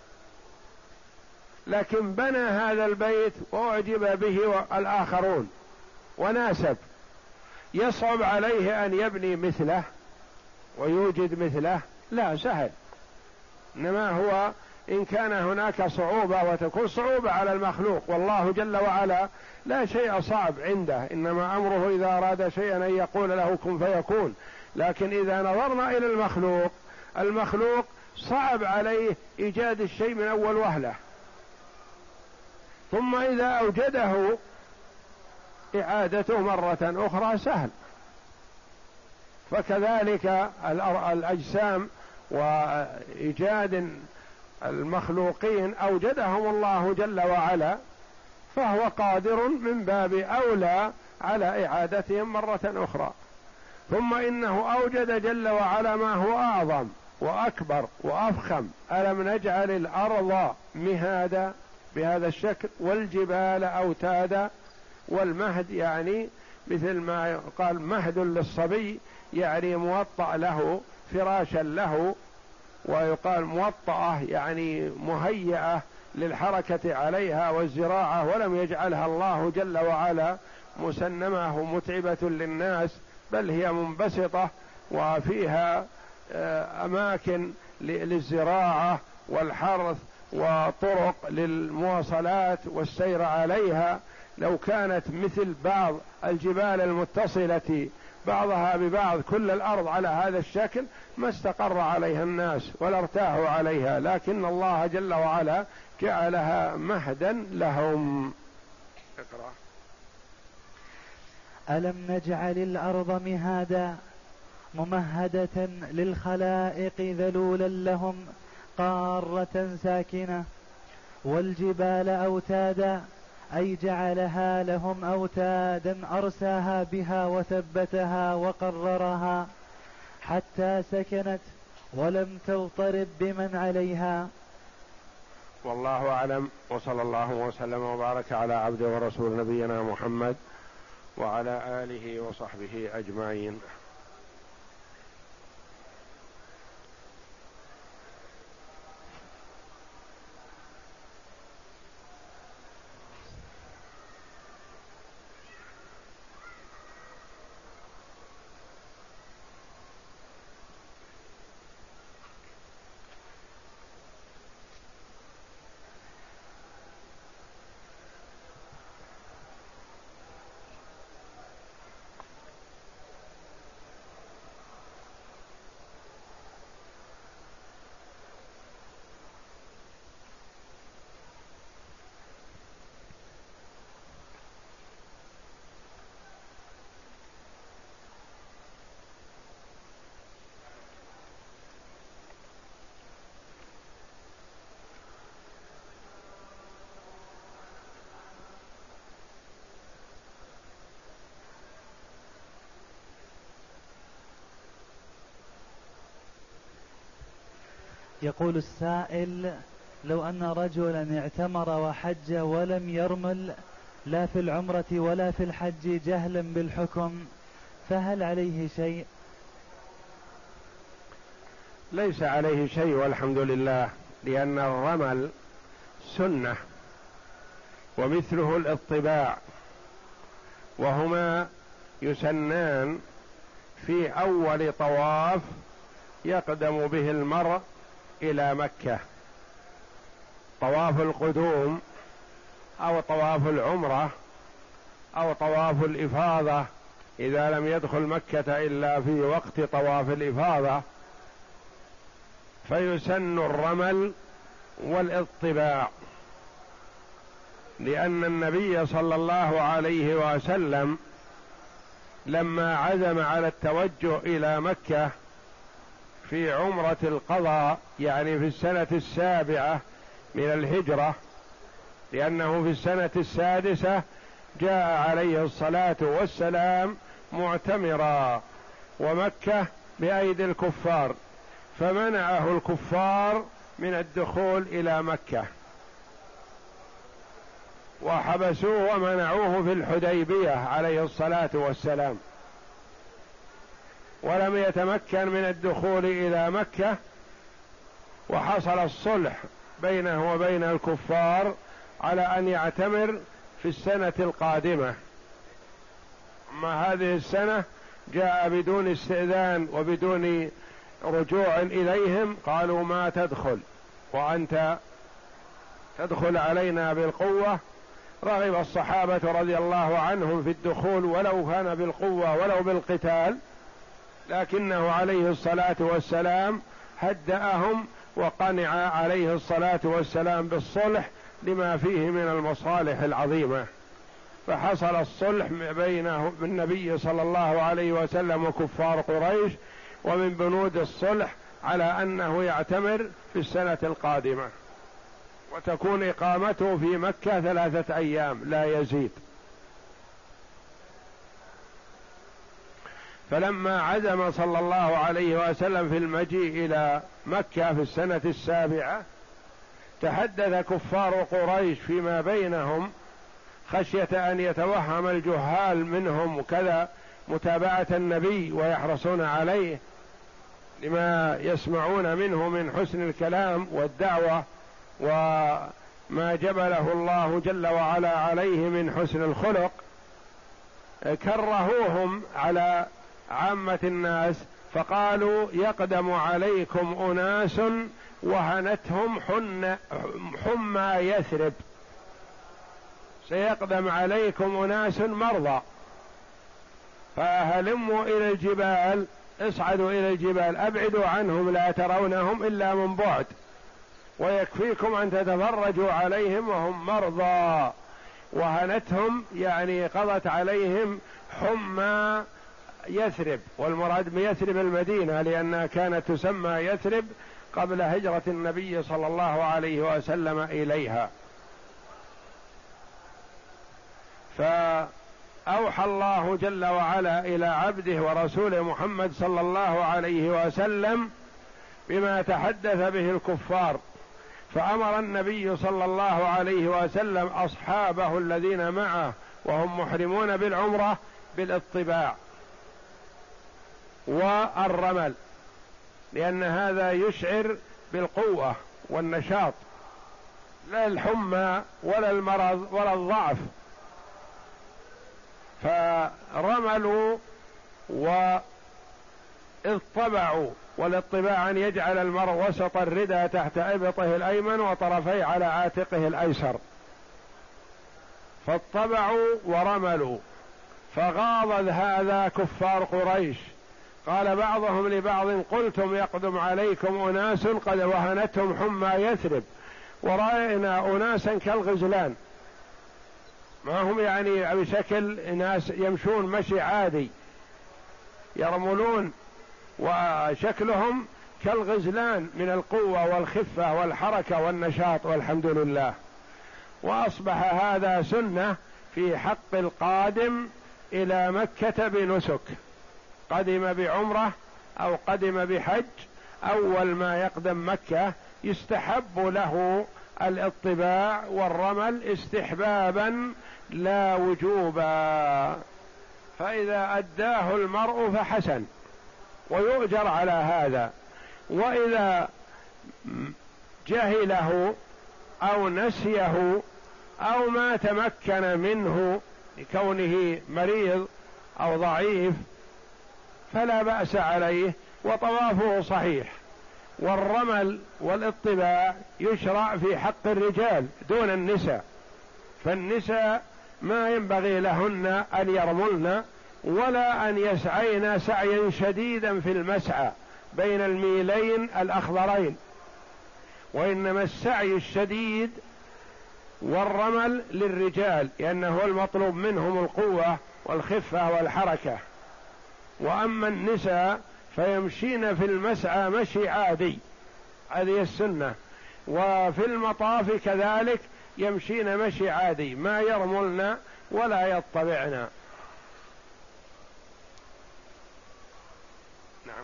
لكن بنى هذا البيت وأعجب به الآخرون وناسب، يصعب عليه أن يبني مثله ويوجد مثله؟ لا، سهل. إنما هو إن كان هناك صعوبة وتكون صعوبة على المخلوق، والله جل وعلا لا شيء صعب عنده، إنما أمره إذا أراد شيئا أن يقول له كن فيكون. لكن إذا نظرنا إلى المخلوق، المخلوق صعب عليه إيجاد الشيء من أول وهلة، ثم إذا أوجده إعادته مرة أخرى سهل. فكذلك الأجسام وإيجاد المخلوقين أوجدهم الله جل وعلا، فهو قادر من باب أولى على إعادتهم مرة أخرى. ثم إنه أوجد جل وعلا ما هو أعظم وأكبر وأفخم. ألم نجعل الأرض مهادا بهذا الشكل والجبال أوتادا؟ والمهد يعني مثل ما قال مهد للصبي، يعني موطأ له، فراشا له، ويقال موطأة يعني مهيئة للحركة عليها والزراعة، ولم يجعلها الله جل وعلا مسنمة متعبة للناس، بل هي منبسطة وفيها أماكن للزراعة والحرث وطرق للمواصلات والسير عليها. لو كانت مثل بعض الجبال المتصلة بعضها ببعض كل الأرض على هذا الشكل ما استقر عليها الناس ولا ارتاحوا عليها، لكن الله جل وعلا جعلها مهدا لهم. اقرأ. ألم نجعل الأرض مهادا ممهدة للخلائق ذلولا لهم قارة ساكنة، والجبال أوتادا أي جعلها لهم أوتادا أرساها بها وثبتها وقررها حتى سكنت ولم تضطرب بمن عليها. والله أعلم، وصلى الله وسلم وبارك على عبده ورسول نبينا محمد وعلى آله وصحبه أجمعين. يقول السائل: لو أن رجلا اعتمر وحج ولم يرمل لا في العمرة ولا في الحج جهلا بالحكم، فهل عليه شيء ليس عليه شيء والحمد لله، لأن الرمل سنة ومثله الاطباع، وهما يسنان في أول طواف يقدم به المرء إلى مكة، طواف القدوم أو طواف العمرة أو طواف الإفاضة إذا لم يدخل مكة إلا في وقت طواف الإفاضة، فيسن الرمل والاطباع، لأن النبي صلى الله عليه وسلم لما عزم على التوجه إلى مكة في عمرة القضاء، يعني في السنة السابعة من الهجرة، لأنه في السنة السادسة جاء عليه الصلاة والسلام معتمرا، ومكة بأيدي الكفار، فمنعه الكفار من الدخول إلى مكة وحبسوه ومنعوه في الحديبية عليه الصلاة والسلام، ولم يتمكن من الدخول إلى مكة، وحصل الصلح بينه وبين الكفار على أن يعتمر في السنة القادمة. أما هذه السنة جاء بدون استئذان وبدون رجوع إليهم، قالوا ما تدخل وأنت تدخل علينا بالقوة. رغب الصحابة رضي الله عنهم في الدخول ولو كان بالقوة ولو بالقتال، لكنه عليه الصلاة والسلام هدأهم وقنع عليه الصلاة والسلام بالصلح لما فيه من المصالح العظيمة، فحصل الصلح بينه بالنبي صلى الله عليه وسلم وكفار قريش، ومن بنود الصلح على أنه يعتمر في السنة القادمة، وتكون إقامته في مكة ثلاثة أيام لا يزيد. فلما عزم صلى الله عليه وسلم في المجيء إلى مكة في السنة السابعة، تحدث كفار قريش فيما بينهم خشية أن يتوهم الجهال منهم وكذا متابعة النبي ويحرصون عليه لما يسمعون منه من حسن الكلام والدعوة وما جبله الله جل وعلا عليه من حسن الخلق، كرهوهم على عامة الناس، فقالوا يقدم عليكم أناس وهنتهم حن حمى يثرب، سيقدم عليكم أناس مرضى، فهلموا إلى الجبال، اصعدوا إلى الجبال، أبعدوا عنهم لا ترونهم إلا من بعد، ويكفيكم أن تتفرجوا عليهم وهم مرضى. وهنتهم يعني قضت عليهم حمى يثرب، والمراد بيثرب المدينة لأنها كانت تسمى يثرب قبل هجرة النبي صلى الله عليه وسلم إليها. فأوحى الله جل وعلا إلى عبده ورسوله محمد صلى الله عليه وسلم بما تحدث به الكفار، فأمر النبي صلى الله عليه وسلم أصحابه الذين معه وهم محرمون بالعمرة بالاطباع والرمل، لأن هذا يشعر بالقوة والنشاط، لا الحمى ولا المرض ولا الضعف. فرملوا واطبعوا، والاطباع أن يجعل المرء وسط الردى تحت إبطه الأيمن وطرفي على عاتقه الأيسر، فاطبعوا ورملوا، فغاض هذا كفار قريش. قال بعضهم لبعض قلتم يقدم عليكم أناس قد وهنتهم حمى يثرب، ورأينا أناسا كالغزلان، ما هم يعني بشكل ناس يمشون مشي عادي، يرملون وشكلهم كالغزلان من القوة والخفة والحركة والنشاط، والحمد لله. وأصبح هذا سنة في حق القادم إلى مكة بنسك، قدم بعمرة أو قدم بحج، أول ما يقدم مكة يستحب له الاطباع والرمل استحبابا لا وجوبا، فإذا أداه المرء فحسن ويؤجر على هذا، وإذا جهله أو نسيه أو ما تمكن منه لكونه مريض أو ضعيف فلا بأس عليه وطوافه صحيح. والرمل والاطباع يشرع في حق الرجال دون النساء، فالنساء ما ينبغي لهن أن يرملن ولا أن يسعين سعيا شديدا في المسعى بين الميلين الأخضرين، وإنما السعي الشديد والرمل للرجال لأنه المطلوب منهم القوة والخفة والحركة. وأما النساء فيمشين في المسعى مشي عادي، هذه السنة، وفي المطاف كذلك يمشين مشي عادي ما يرملن ولا يطبعن. نعم.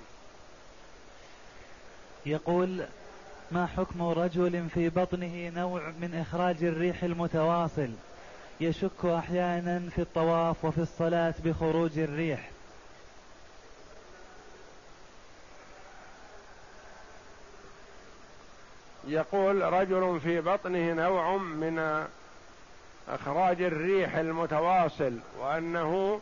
يقول: ما حكم رجل في بطنه نوع من إخراج الريح المتواصل يشك أحيانا في الطواف وفي الصلاة بخروج الريح؟ يقول: رجل في بطنه نوع من إخراج الريح المتواصل وأنه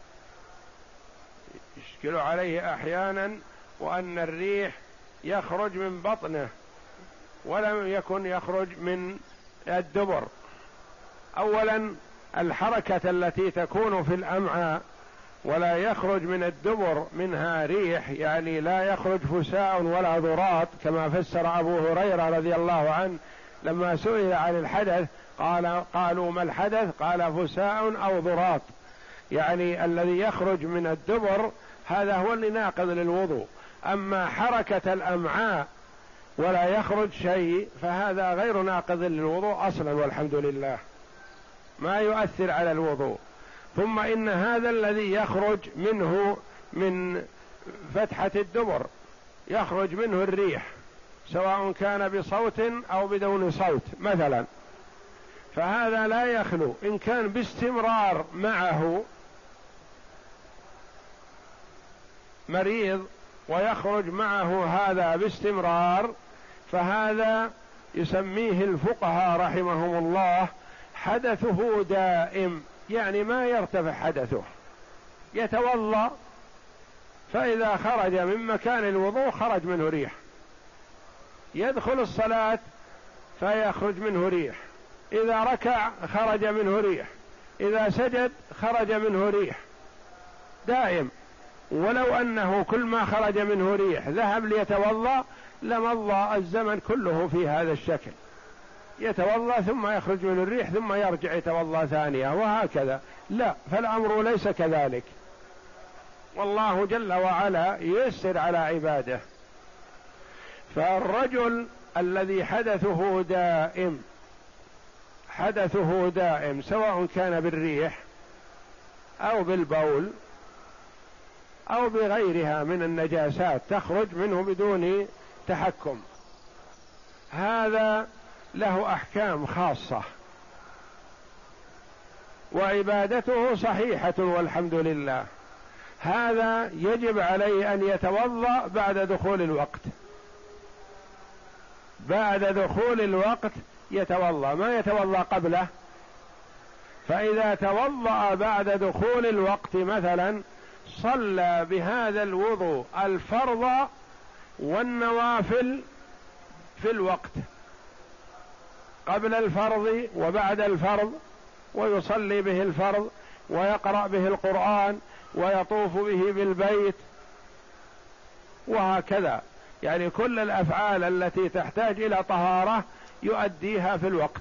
يشكل عليه أحيانا وأن الريح يخرج من بطنه ولم يكن يخرج من الدبر. أولا الحركة التي تكون في الأمعاء ولا يخرج من الدبر منها ريح، يعني لا يخرج فساء ولا ضراط كما فسر أبو هريرة رضي الله عنه لما سئل عن الحدث قال قالوا ما الحدث؟ قال فساء أو ضراط، يعني الذي يخرج من الدبر هذا هو اللي ناقض للوضوء. أما حركة الأمعاء ولا يخرج شيء فهذا غير ناقض للوضوء أصلا والحمد لله، ما يؤثر على الوضوء. ثم إن هذا الذي يخرج منه من فتحة الدبر يخرج منه الريح سواء كان بصوت أو بدون صوت مثلا، فهذا لا يخلو إن كان باستمرار معه مريض ويخرج معه هذا باستمرار، فهذا يسميه الفقهاء رحمهم الله حدثه دائم، يعني ما يرتفع حدثه، يتوضأ فإذا خرج من مكان الوضوء خرج منه ريح، يدخل الصلاة فيخرج منه ريح، إذا ركع خرج منه ريح، إذا سجد خرج منه ريح دائم. ولو أنه كل ما خرج منه ريح ذهب ليتوضأ لمضى الزمن كله في هذا الشكل، يتوضأ ثم يخرج منه الريح ثم يرجع يتوضأ ثانية وهكذا. لا، فالأمر ليس كذلك، والله جل وعلا ييسر على عباده. فالرجل الذي حدثه دائم حدثه دائم سواء كان بالريح أو بالبول أو بغيرها من النجاسات تخرج منه بدون تحكم، هذا له أحكام خاصة وعبادته صحيحة والحمد لله. هذا يجب عليه أن يتوضأ بعد دخول الوقت، بعد دخول الوقت يتوضأ، ما يتوضأ قبله. فإذا توضأ بعد دخول الوقت مثلا صلى بهذا الوضوء الفرض والنوافل في الوقت، قبل الفرض وبعد الفرض، ويصلي به الفرض ويقرأ به القرآن ويطوف به بالبيت وهكذا، يعني كل الأفعال التي تحتاج إلى طهارة يؤديها في الوقت.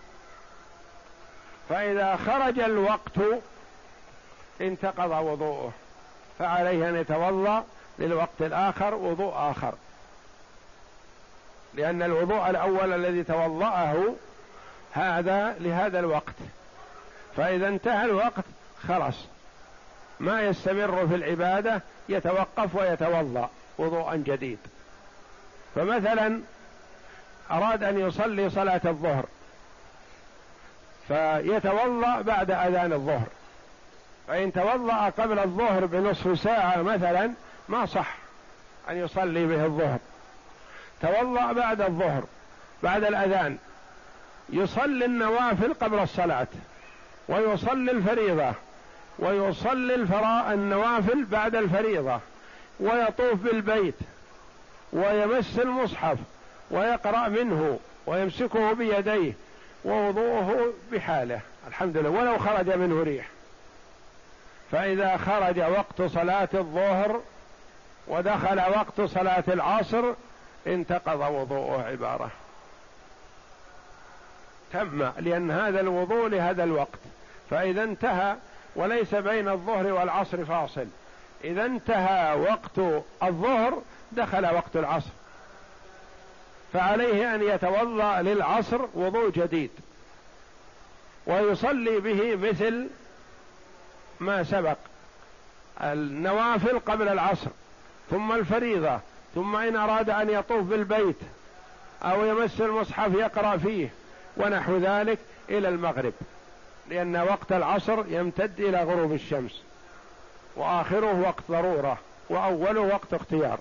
فإذا خرج الوقت انتقض وضوءه، فعليه أن يتوضأ للوقت الآخر وضوء آخر، لأن الوضوء الأول الذي توضأه هذا لهذا الوقت، فإذا انتهى الوقت خلاص ما يستمر في العبادة، يتوقف ويتوضأ وضوءا جديد. فمثلا أراد أن يصلي صلاة الظهر فيتوضأ بعد أذان الظهر، فإن توضأ قبل الظهر بنصف ساعة مثلا ما صح أن يصلي به الظهر، توضأ بعد الظهر بعد الأذان، يصلي النوافل قبل الصلاة، ويصلي الفريضة، ويصلي الفراء النوافل بعد الفريضة، ويطوف بالبيت، ويمس المصحف ويقرأ منه ويمسكه بيديه، ووضوءه بحاله الحمد لله، ولو خرج منه ريح. فإذا خرج وقت صلاة الظهر ودخل وقت صلاة العصر انتقض وضوءه، عبارة تم، لأن هذا الوضوء لهذا الوقت. فإذا انتهى، وليس بين الظهر والعصر فاصل، إذا انتهى وقت الظهر دخل وقت العصر، فعليه أن يتوضأ للعصر وضوء جديد، ويصلي به مثل ما سبق، النوافل قبل العصر، ثم الفريضة، ثم إن أراد أن يطوف بالبيت أو يمس المصحف يقرأ فيه ونحو ذلك إلى المغرب، لأن وقت العصر يمتد إلى غروب الشمس، وآخره وقت ضرورة وأوله وقت اختيار.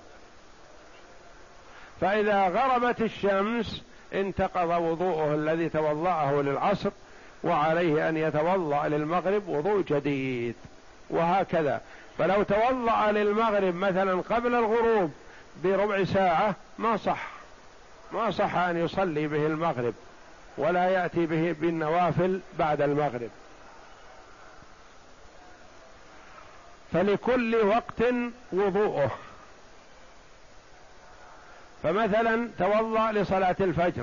فإذا غربت الشمس انتقض وضوءه الذي توضأه للعصر، وعليه أن يتوضأ للمغرب وضوء جديد، وهكذا. فلو توضأ للمغرب مثلا قبل الغروب بربع ساعة ما صح، ما صح أن يصلي به المغرب، ولا يأتي به بالنوافل بعد المغرب. فلكل وقت وضوءه. فمثلا توضأ لصلاة الفجر،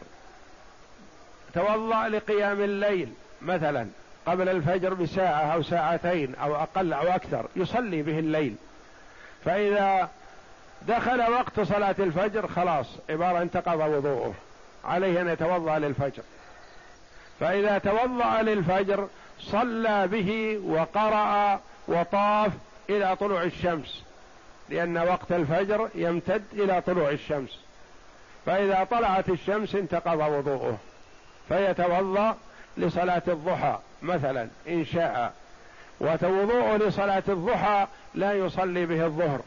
توضأ لقيام الليل مثلا قبل الفجر بساعة أو ساعتين أو أقل أو أكثر، يصلي به الليل. فإذا دخل وقت صلاة الفجر خلاص عبارة انتقض وضوءه، عليه أن يتوضأ للفجر. فإذا توضأ للفجر صلى به وقرأ وطاف إلى طلوع الشمس، لأن وقت الفجر يمتد إلى طلوع الشمس. فإذا طلعت الشمس انتقض وضوءه، فيتوضأ لصلاة الضحى مثلا إن شاء. وتوضؤه لصلاة الضحى لا يصلي به الظهر،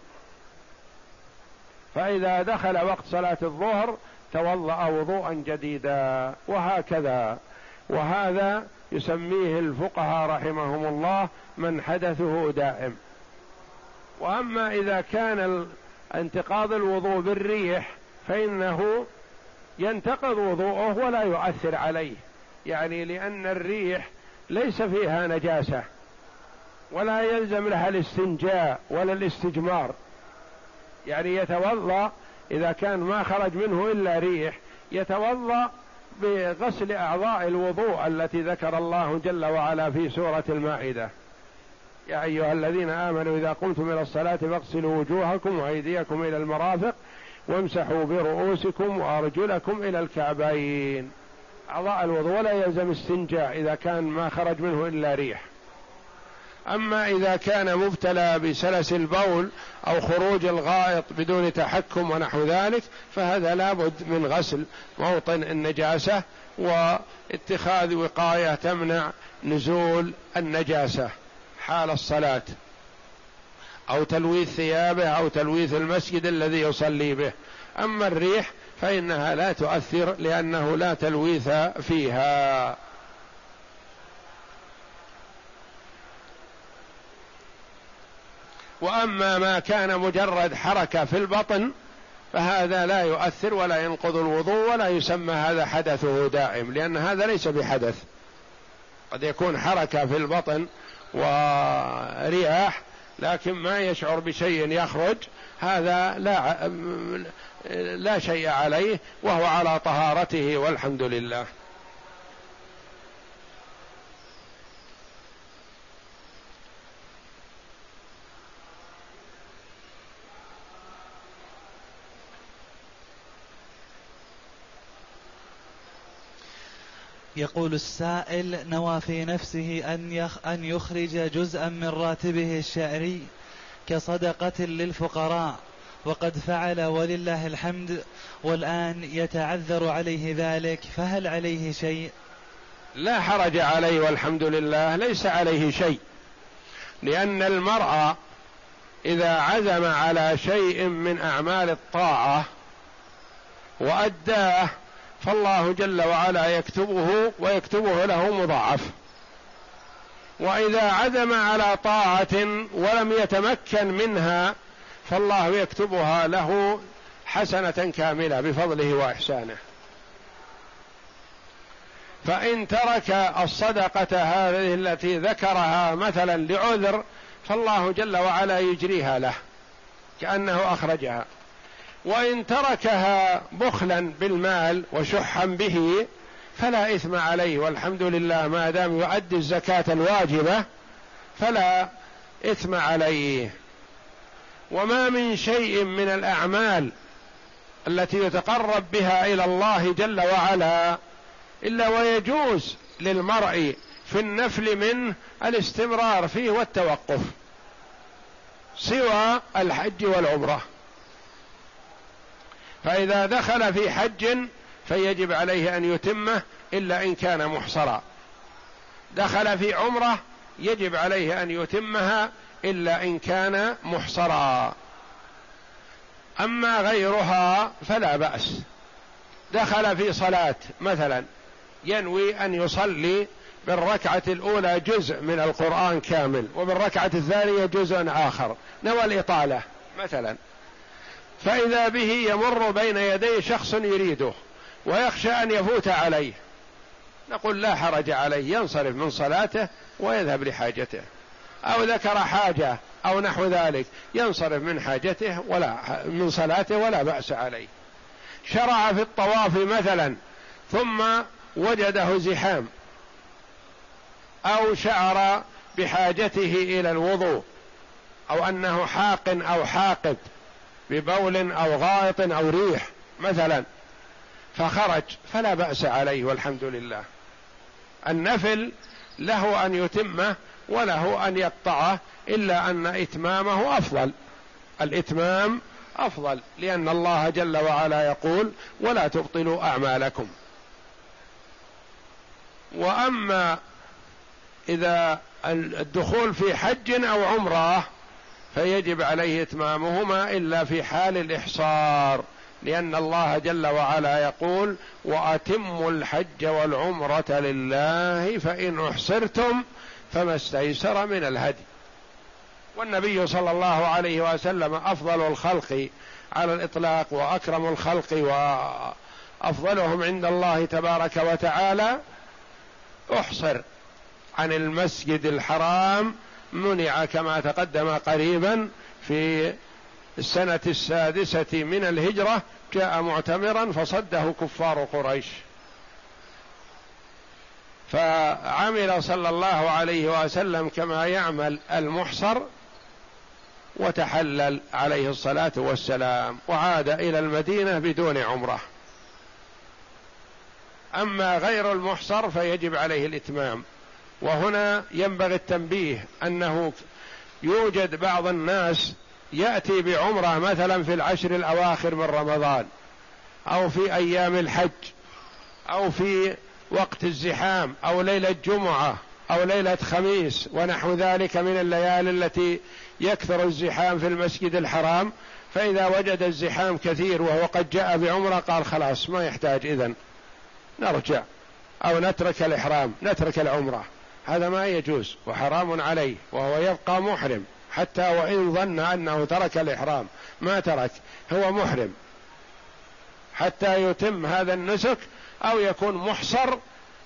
فإذا دخل وقت صلاة الظهر توضأ وضوءا جديدا، وهكذا. وهذا يسميه الفقهاء رحمهم الله من حدثه دائم. وأما إذا كان انتقاض الوضوء بالريح فإنه ينتقض وضوءه ولا يؤثر عليه، يعني لأن الريح ليس فيها نجاسة، ولا يلزم لها الاستنجاء ولا الاستجمار، يعني يتوضأ إذا كان ما خرج منه إلا ريح يتوضأ بغسل أعضاء الوضوء التي ذكر الله جل وعلا في سورة المائدة: يا أيها الذين آمنوا إذا قمتم إلى الصلاة فاغسلوا وجوهكم وأيديكم إلى المرافق وامسحوا برؤوسكم وأرجلكم إلى الكعبين. أعضاء الوضوء ولا يلزم استنجاء إذا كان ما خرج منه إلا ريح. أما إذا كان مبتلى بسلس البول أو خروج الغائط بدون تحكم ونحو ذلك فهذا لابد من غسل موطن النجاسة واتخاذ وقاية تمنع نزول النجاسة حال الصلاة، أو تلويث ثيابه أو تلويث المسجد الذي يصلي به. أما الريح فإنها لا تؤثر لأنه لا تلويث فيها. وأما ما كان مجرد حركة في البطن فهذا لا يؤثر ولا ينقض الوضوء ولا يسمى هذا حدثه دائم، لأن هذا ليس بحدث. قد يكون حركة في البطن ورياح لكن ما يشعر بشيء يخرج، هذا لا لا شيء عليه وهو على طهارته والحمد لله. يقول السائل: نوى في نفسه أن يخ أن يخرج جزءا من راتبه الشهري كصدقة للفقراء، وقد فعل ولله الحمد، والآن يتعذر عليه ذلك، فهل عليه شيء؟ لا حرج عليه والحمد لله، ليس عليه شيء، لأن المرء إذا عزم على شيء من أعمال الطاعة وأداه فالله جل وعلا يكتبه ويكتبه له مضاعف. وإذا عزم على طاعة ولم يتمكن منها فالله يكتبها له حسنة كاملة بفضله وإحسانه. فإن ترك الصدقة هذه التي ذكرها مثلا لعذر فالله جل وعلا يجريها له كأنه أخرجها. وإن تركها بخلا بالمال وشحا به فلا إثم عليه، والحمد لله ما دام يؤدي الزكاة الواجبة فلا إثم عليه. وما من شيء من الأعمال التي يتقرب بها إلى الله جل وعلا إلا ويجوز للمرء في النفل منه الاستمرار فيه والتوقف، سوى الحج والعمرة. فإذا دخل في حج فيجب عليه أن يتمه إلا إن كان محصرا، دخل في عمرة يجب عليه أن يتمها إلا إن كان محصرا، أما غيرها فلا بأس. دخل في صلاة مثلا ينوي أن يصلي بالركعة الأولى جزء من القرآن كامل وبالركعة الثانية جزء آخر، نوى الإطالة مثلا، فإذا به يمر بين يديه شخص يريده ويخشى أن يفوت عليه، نقول لا حرج عليه، ينصرف من صلاته ويذهب لحاجته، أو ذكر حاجة أو نحو ذلك ينصرف من حاجته ولا من صلاته ولا بأس عليه. شرع في الطواف مثلا ثم وجده زحام أو شعر بحاجته إلى الوضوء أو أنه حاق أو حاقد ببول أو غائط أو ريح مثلا فخرج فلا بأس عليه والحمد لله. النفل له أن يتمه وله أن يقطعه، إلا أن إتمامه أفضل، الإتمام أفضل، لأن الله جل وعلا يقول ولا تبطلوا أعمالكم. وأما إذا الدخول في حج أو عمرة فيجب عليه إتمامهما إلا في حال الإحصار، لأن الله جل وعلا يقول وأتموا الحج والعمرة لله فإن أحصرتم فما استيسر من الهدي. والنبي صلى الله عليه وسلم أفضل الخلق على الإطلاق وأكرم الخلق وأفضلهم عند الله تبارك وتعالى أحصر عن المسجد الحرام، منع كما تقدم قريبا في السنة السادسة من الهجرة، جاء معتمرا فصده كفار قريش، فعمل صلى الله عليه وسلم كما يعمل المحصر وتحلل عليه الصلاة والسلام وعاد إلى المدينة بدون عمره. أما غير المحصر فيجب عليه الإتمام. وهنا ينبغي التنبيه أنه يوجد بعض الناس يأتي بعمرة مثلا في العشر الأواخر من رمضان أو في أيام الحج أو في وقت الزحام أو ليلة جمعة أو ليلة خميس ونحو ذلك من الليالي التي يكثر الزحام في المسجد الحرام، فإذا وجد الزحام كثير وهو قد جاء بعمرة قال خلاص ما يحتاج، إذن نرجع أو نترك الإحرام نترك العمرة. هذا ما يجوز وحرام عليه، وهو يبقى محرم حتى وإن ظن أنه ترك الإحرام ما ترك، هو محرم حتى يتم هذا النسك أو يكون محصر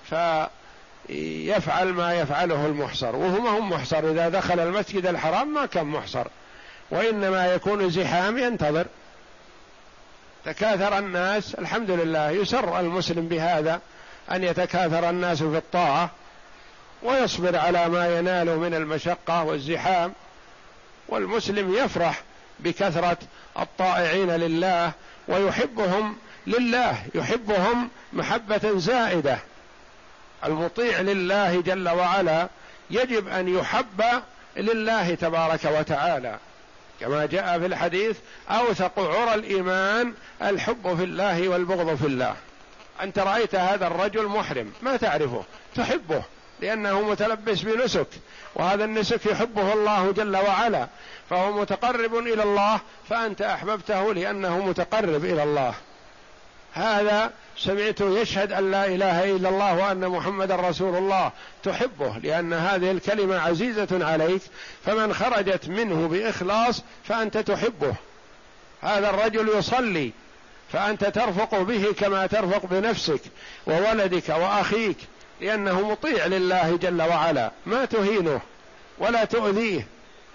فيفعل ما يفعله المحصر، وهو ما هم محصر، إذا دخل المسجد الحرام ما كان محصر، وإنما يكون زحام ينتظر. تكاثر الناس، الحمد لله يسر المسلم بهذا أن يتكاثر الناس في الطاعة ويصبر على ما يناله من المشقة والزحام، والمسلم يفرح بكثرة الطائعين لله ويحبهم لله، يحبهم محبة زائدة. المطيع لله جل وعلا يجب أن يحب لله تبارك وتعالى، كما جاء في الحديث أوثق عرى الإيمان الحب في الله والبغض في الله. أنت رأيت هذا الرجل محرم ما تعرفه، تحبه لأنه متلبس بنسك، وهذا النسك يحبه الله جل وعلا، فهو متقرب إلى الله، فأنت أحببته لأنه متقرب إلى الله. هذا سمعته يشهد أن لا إله إلا الله وأن محمد رسول الله، تحبه لأن هذه الكلمة عزيزة عليك، فمن خرجت منه بإخلاص فأنت تحبه. هذا الرجل يصلي فأنت ترفق به كما ترفق بنفسك وولدك وأخيك، لأنه مطيع لله جل وعلا، ما تهينه ولا تؤذيه.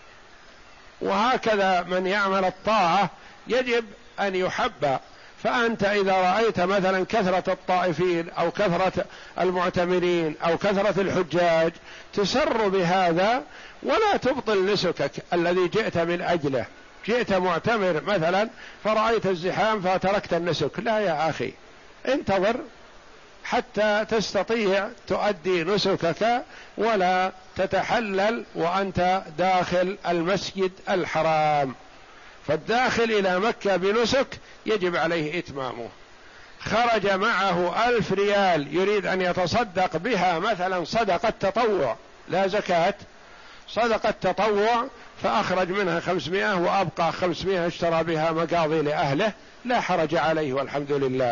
وهكذا من يعمل الطاعة يجب أن يحب. فأنت إذا رأيت مثلا كثرة الطائفين أو كثرة المعتمرين أو كثرة الحجاج تسر بهذا ولا تبطل نسكك الذي جئت من أجله. جئت معتمر مثلا فرأيت الزحام فتركت النسك، لا يا أخي، انتظر حتى تستطيع تؤدي نسكك ولا تتحلل وأنت داخل المسجد الحرام. فالداخل إلى مكة بنسك يجب عليه إتمامه. خرج معه ألف ريال يريد أن يتصدق بها مثلا صدقة تطوع لا زكاة، صدقة تطوع، فأخرج منها خمسمائة وأبقى خمسمائة اشترى بها مقاضي لأهله، لا حرج عليه والحمد لله.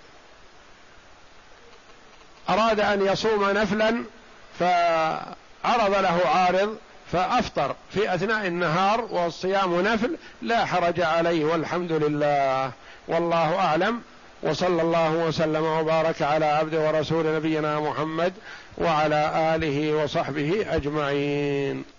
أراد أن يصوم نفلا فعرض له عارض فأفطر في أثناء النهار والصيام نفل، لا حرج عليه والحمد لله، والله أعلم. وصلى الله وسلم وبارك على عبده ورسول نبينا محمد وعلى آله وصحبه أجمعين.